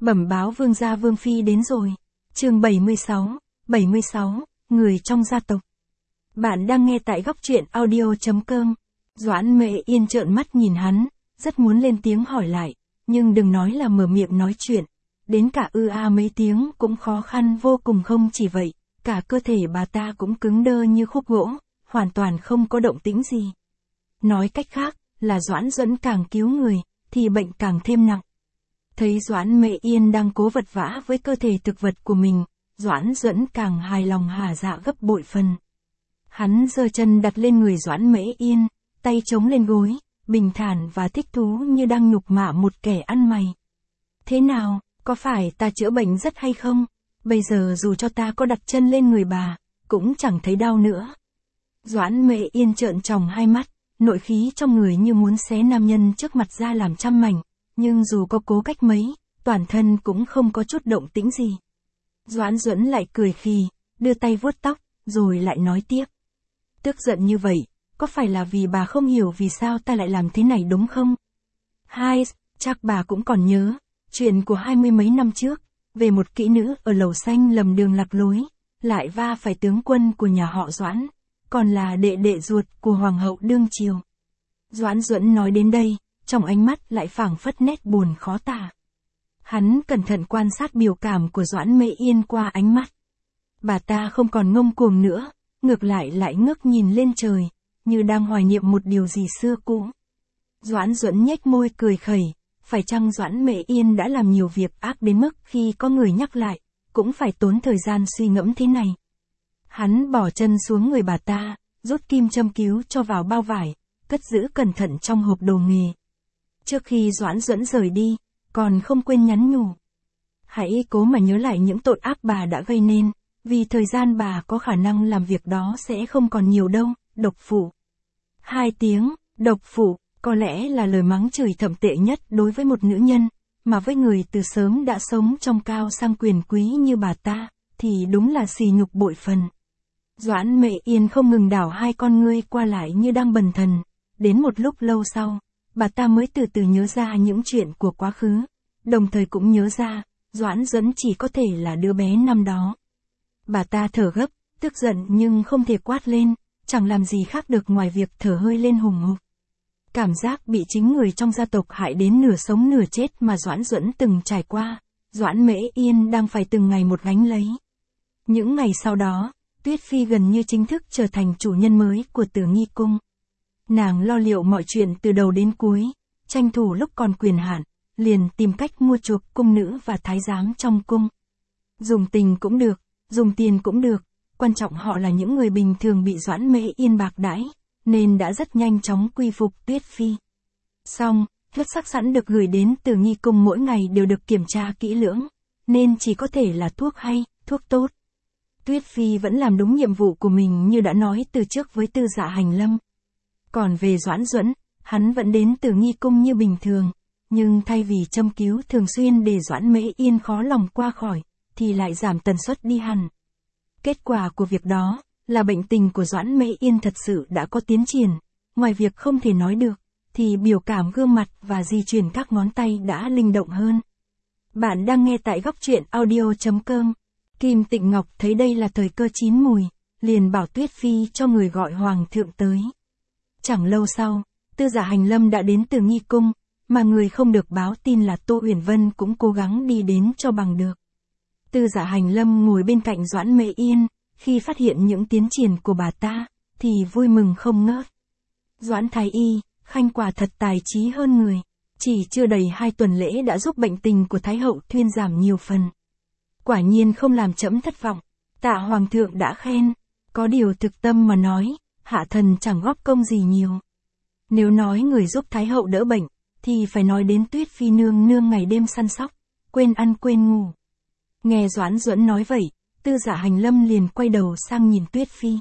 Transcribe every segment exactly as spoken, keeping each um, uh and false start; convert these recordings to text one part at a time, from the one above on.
Bẩm báo vương gia vương phi đến rồi. Chương bảy mươi sáu, bảy mươi sáu, người trong gia tộc. Bạn đang nghe tại góc truyện audio chấm com. Doãn Mệ Yên trợn mắt nhìn hắn, rất muốn lên tiếng hỏi lại, nhưng đừng nói là mở miệng nói chuyện, đến cả ư a mấy tiếng cũng khó khăn vô cùng. Không chỉ vậy, cả cơ thể bà ta cũng cứng đơ như khúc gỗ, hoàn toàn không có động tĩnh gì. Nói cách khác, là Doãn Duẫn càng cứu người, thì bệnh càng thêm nặng. Thấy Doãn Mệ Yên đang cố vật vã với cơ thể thực vật của mình, Doãn Duẫn càng hài lòng hả dạ gấp bội phần. Hắn giơ chân đặt lên người Doãn Mệ Yên, tay chống lên gối, bình thản và thích thú như đang nhục mạ một kẻ ăn mày. Thế nào, có phải ta chữa bệnh rất hay không? Bây giờ dù cho ta có đặt chân lên người bà, cũng chẳng thấy đau nữa. Doãn Mệ Yên trợn tròng hai mắt, nội khí trong người như muốn xé nam nhân trước mặt ra làm trăm mảnh, nhưng dù có cố cách mấy, toàn thân cũng không có chút động tĩnh gì. Doãn Duẫn lại cười khì, đưa tay vuốt tóc, rồi lại nói tiếp. Tức giận như vậy, có phải là vì bà không hiểu vì sao ta lại làm thế này đúng không? Hai, chắc bà cũng còn nhớ, chuyện của hai mươi mấy năm trước, về một kỹ nữ ở lầu xanh lầm đường lạc lối, lại va phải tướng quân của nhà họ Doãn, còn là đệ đệ ruột của hoàng hậu đương triều. Doãn Duẫn nói đến đây, trong ánh mắt lại phảng phất nét buồn khó tả. Hắn cẩn thận quan sát biểu cảm của Doãn Mệ Yên qua ánh mắt. Bà ta không còn ngông cuồng nữa, ngược lại lại ngước nhìn lên trời, như đang hoài niệm một điều gì xưa cũ. Doãn Duẫn nhếch môi cười khẩy, phải chăng Doãn Mệ Yên đã làm nhiều việc ác đến mức khi có người nhắc lại, cũng phải tốn thời gian suy ngẫm thế này. Hắn bỏ chân xuống người bà ta, rút kim châm cứu cho vào bao vải, cất giữ cẩn thận trong hộp đồ nghề. Trước khi Doãn Duẫn rời đi, còn không quên nhắn nhủ. Hãy cố mà nhớ lại những tội ác bà đã gây nên, vì thời gian bà có khả năng làm việc đó sẽ không còn nhiều đâu. Độc phụ. Hai tiếng, độc phụ, có lẽ là lời mắng chửi thậm tệ nhất đối với một nữ nhân, mà với người từ sớm đã sống trong cao sang quyền quý như bà ta, thì đúng là sỉ nhục bội phần. Doãn Mệ Yên không ngừng đảo hai con ngươi qua lại như đang bần thần, đến một lúc lâu sau, bà ta mới từ từ nhớ ra những chuyện của quá khứ, đồng thời cũng nhớ ra, Doãn Duẫn chỉ có thể là đứa bé năm đó. Bà ta thở gấp, tức giận nhưng không thể quát lên, chẳng làm gì khác được ngoài việc thở hơi lên hùng hục. Cảm giác bị chính người trong gia tộc hại đến nửa sống nửa chết mà Doãn Duẫn từng trải qua, Doãn Mễ Yên đang phải từng ngày một gánh lấy. Những ngày sau đó, Tuyết Phi gần như chính thức trở thành chủ nhân mới của Tử Nghi Cung. Nàng lo liệu mọi chuyện từ đầu đến cuối, tranh thủ lúc còn quyền hạn, liền tìm cách mua chuộc cung nữ và thái giám trong cung. Dùng tình cũng được, dùng tiền cũng được, quan trọng họ là những người bình thường bị Doãn Mễ Yên bạc đãi, nên đã rất nhanh chóng quy phục Tuyết Phi. Xong, huyết sắc sẵn được gửi đến Tử Nghi Cung mỗi ngày đều được kiểm tra kỹ lưỡng, nên chỉ có thể là thuốc hay, thuốc tốt. Tuyết Phi vẫn làm đúng nhiệm vụ của mình như đã nói từ trước với Tư Dạ Hành Lâm. Còn về Doãn Duẫn, hắn vẫn đến Tử Nghi Cung như bình thường, nhưng thay vì châm cứu thường xuyên để Doãn Mễ Yên khó lòng qua khỏi, thì lại giảm tần suất đi hẳn. Kết quả của việc đó, là bệnh tình của Doãn Mễ Yên thật sự đã có tiến triển, ngoài việc không thể nói được, thì biểu cảm gương mặt và di chuyển các ngón tay đã linh động hơn. Bạn đang nghe tại góc truyện audio chấm com. Kim Tịnh Ngọc thấy đây là thời cơ chín mùi, liền bảo Tuyết Phi cho người gọi Hoàng thượng tới. Chẳng lâu sau, Tư Dạ Hành Lâm đã đến Tử Nghi Cung, mà người không được báo tin là Tô Uyển Vân cũng cố gắng đi đến cho bằng được. Tư Dạ Hành Lâm ngồi bên cạnh Doãn Mễ Yên, khi phát hiện những tiến triển của bà ta, thì vui mừng không ngớt. Doãn Thái Y, khanh quả thật tài trí hơn người, chỉ chưa đầy hai tuần lễ đã giúp bệnh tình của Thái hậu thuyên giảm nhiều phần. Quả nhiên không làm trẫm thất vọng, tạ Hoàng thượng đã khen, có điều thực tâm mà nói, hạ thần chẳng góp công gì nhiều. Nếu nói người giúp Thái hậu đỡ bệnh, thì phải nói đến Tuyết Phi nương nương ngày đêm săn sóc, quên ăn quên ngủ. Nghe Doãn Duẫn nói vậy, Tư Dạ Hành Lâm liền quay đầu sang nhìn Tuyết Phi.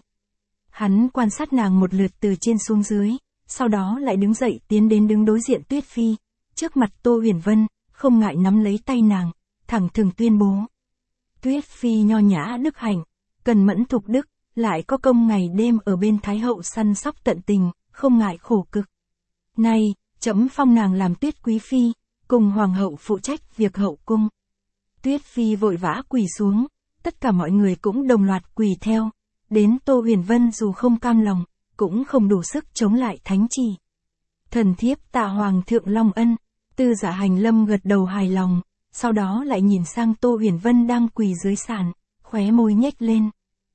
Hắn quan sát nàng một lượt từ trên xuống dưới, sau đó lại đứng dậy tiến đến đứng đối diện Tuyết Phi, trước mặt Tô Uyển Vân, không ngại nắm lấy tay nàng, thẳng thừng tuyên bố. Tuyết Phi nho nhã đức hạnh, cần mẫn thục đức, lại có công ngày đêm ở bên Thái hậu săn sóc tận tình, không ngại khổ cực. Nay, trẫm phong nàng làm Tuyết Quý Phi, cùng Hoàng hậu phụ trách việc hậu cung. Tuyết Phi vội vã quỳ xuống, tất cả mọi người cũng đồng loạt quỳ theo, đến Tô Huyền Vân dù không cam lòng, cũng không đủ sức chống lại thánh chỉ. Thần thiếp tạ Hoàng thượng Long ân, Tư Dạ Hành Lâm gật đầu hài lòng, sau đó lại nhìn sang Tô Huyền Vân đang quỳ dưới sàn, khóe môi nhếch lên.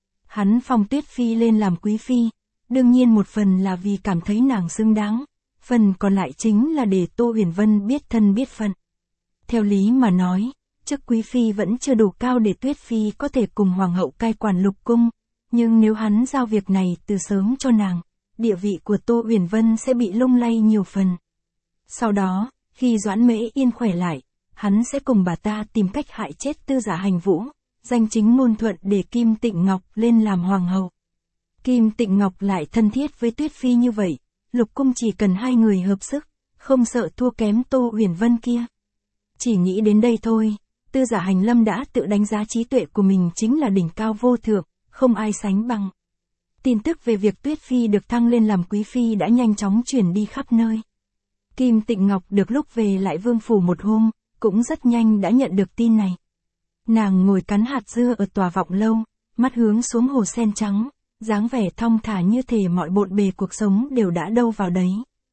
Hắn phong Tuyết Phi lên làm quý phi, đương nhiên một phần là vì cảm thấy nàng xứng đáng, phần còn lại chính là để Tô Huyền Vân biết thân biết phận. Theo lý mà nói, chức quý phi vẫn chưa đủ cao để Tuyết Phi có thể cùng hoàng hậu cai quản lục cung, nhưng nếu hắn giao việc này từ sớm cho nàng, địa vị của Tô Huyền Vân sẽ bị lung lay nhiều phần. Sau đó, khi Doãn Mễ Yên khỏe lại, hắn sẽ cùng bà ta tìm cách hại chết Tư Dạ Hành Vũ, danh chính ngôn thuận để Kim Tịnh Ngọc lên làm hoàng hậu. Kim Tịnh Ngọc lại thân thiết với Tuyết Phi như vậy, lục cung chỉ cần hai người hợp sức, không sợ thua kém Tô Huyền Vân kia. Chỉ nghĩ đến đây thôi, Tư Dạ Hành Lâm đã tự đánh giá trí tuệ của mình chính là đỉnh cao vô thượng, không ai sánh bằng. Tin tức về việc Tuyết Phi được thăng lên làm quý phi đã nhanh chóng truyền đi khắp nơi. Kim Tịnh Ngọc được lúc về lại vương phủ một hôm, cũng rất nhanh đã nhận được tin này. Nàng ngồi cắn hạt dưa ở tòa vọng lâu, mắt hướng xuống hồ sen trắng, dáng vẻ thong thả như thể mọi bộn bề cuộc sống đều đã đâu vào đấy.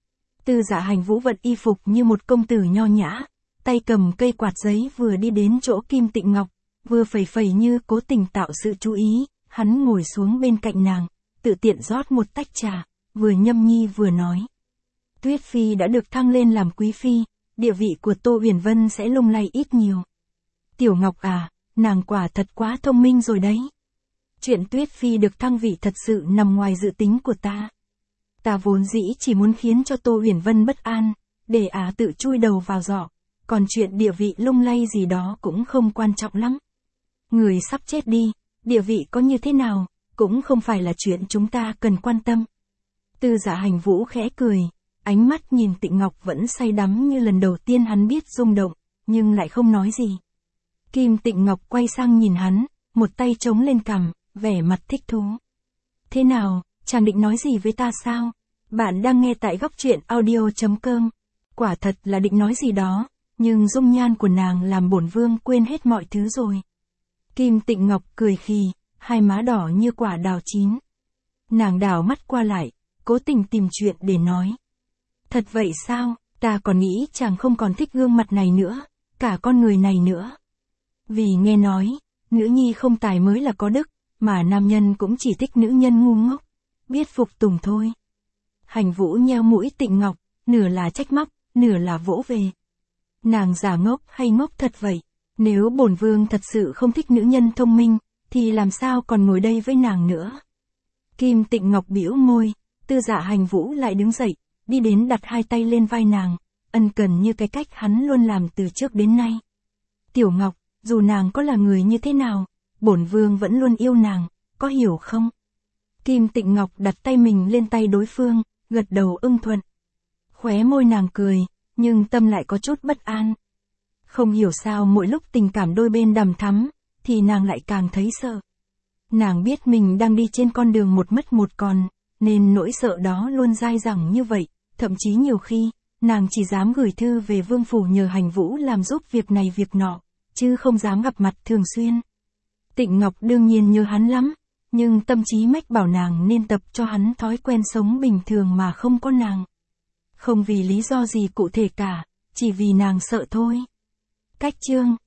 Tư Dạ Hành Vũ vận y phục như một công tử nho nhã, tay cầm cây quạt giấy vừa đi đến chỗ Kim Tịnh Ngọc, vừa phẩy phẩy như cố tình tạo sự chú ý, hắn ngồi xuống bên cạnh nàng, tự tiện rót một tách trà, vừa nhâm nhi vừa nói. Tuyết Phi đã được thăng lên làm quý phi, địa vị của Tô Huyền Vân sẽ lung lay ít nhiều. Tiểu Ngọc à, nàng quả thật quá thông minh rồi đấy. Chuyện Tuyết Phi được thăng vị thật sự nằm ngoài dự tính của ta. Ta vốn dĩ chỉ muốn khiến cho Tô Huyền Vân bất an, để ả tự chui đầu vào giỏ, còn chuyện địa vị lung lay gì đó cũng không quan trọng lắm. Người sắp chết đi, địa vị có như thế nào, cũng không phải là chuyện chúng ta cần quan tâm. Tư Dạ Hành Vũ khẽ cười, ánh mắt nhìn Tịnh Ngọc vẫn say đắm như lần đầu tiên hắn biết rung động, nhưng lại không nói gì. Kim Tịnh Ngọc quay sang nhìn hắn, một tay chống lên cằm, vẻ mặt thích thú. Thế nào, chàng định nói gì với ta sao? Bạn đang nghe tại góc truyện audio chấm com. Quả thật là định nói gì đó, nhưng dung nhan của nàng làm bổn vương quên hết mọi thứ rồi. Kim Tịnh Ngọc cười khì, hai má đỏ như quả đào chín. Nàng đảo mắt qua lại, cố tình tìm chuyện để nói. Thật vậy sao, ta còn nghĩ chàng không còn thích gương mặt này nữa, cả con người này nữa. Vì nghe nói, nữ nhi không tài mới là có đức, mà nam nhân cũng chỉ thích nữ nhân ngu ngốc, biết phục tùng thôi. Hành Vũ nheo mũi Tịnh Ngọc, nửa là trách móc, nửa là vỗ về. Nàng giả ngốc hay ngốc thật vậy? Nếu bổn vương thật sự không thích nữ nhân thông minh, thì làm sao còn ngồi đây với nàng nữa? Kim Tịnh Ngọc bĩu môi, Tư Dạ Hành Vũ lại đứng dậy, đi đến đặt hai tay lên vai nàng, ân cần như cái cách hắn luôn làm từ trước đến nay. Tiểu Ngọc, dù nàng có là người như thế nào, bổn vương vẫn luôn yêu nàng, có hiểu không? Kim Tịnh Ngọc đặt tay mình lên tay đối phương, gật đầu ưng thuận. Khóe môi nàng cười, nhưng tâm lại có chút bất an. Không hiểu sao mỗi lúc tình cảm đôi bên đằm thắm, thì nàng lại càng thấy sợ. Nàng biết mình đang đi trên con đường một mất một còn, nên nỗi sợ đó luôn dai dẳng như vậy, thậm chí nhiều khi, nàng chỉ dám gửi thư về vương phủ nhờ Hành Vũ làm giúp việc này việc nọ, chứ không dám gặp mặt thường xuyên. Tịnh Ngọc đương nhiên nhớ hắn lắm, nhưng tâm trí mách bảo nàng nên tập cho hắn thói quen sống bình thường mà không có nàng. Không vì lý do gì cụ thể cả, chỉ vì nàng sợ thôi. Cách chương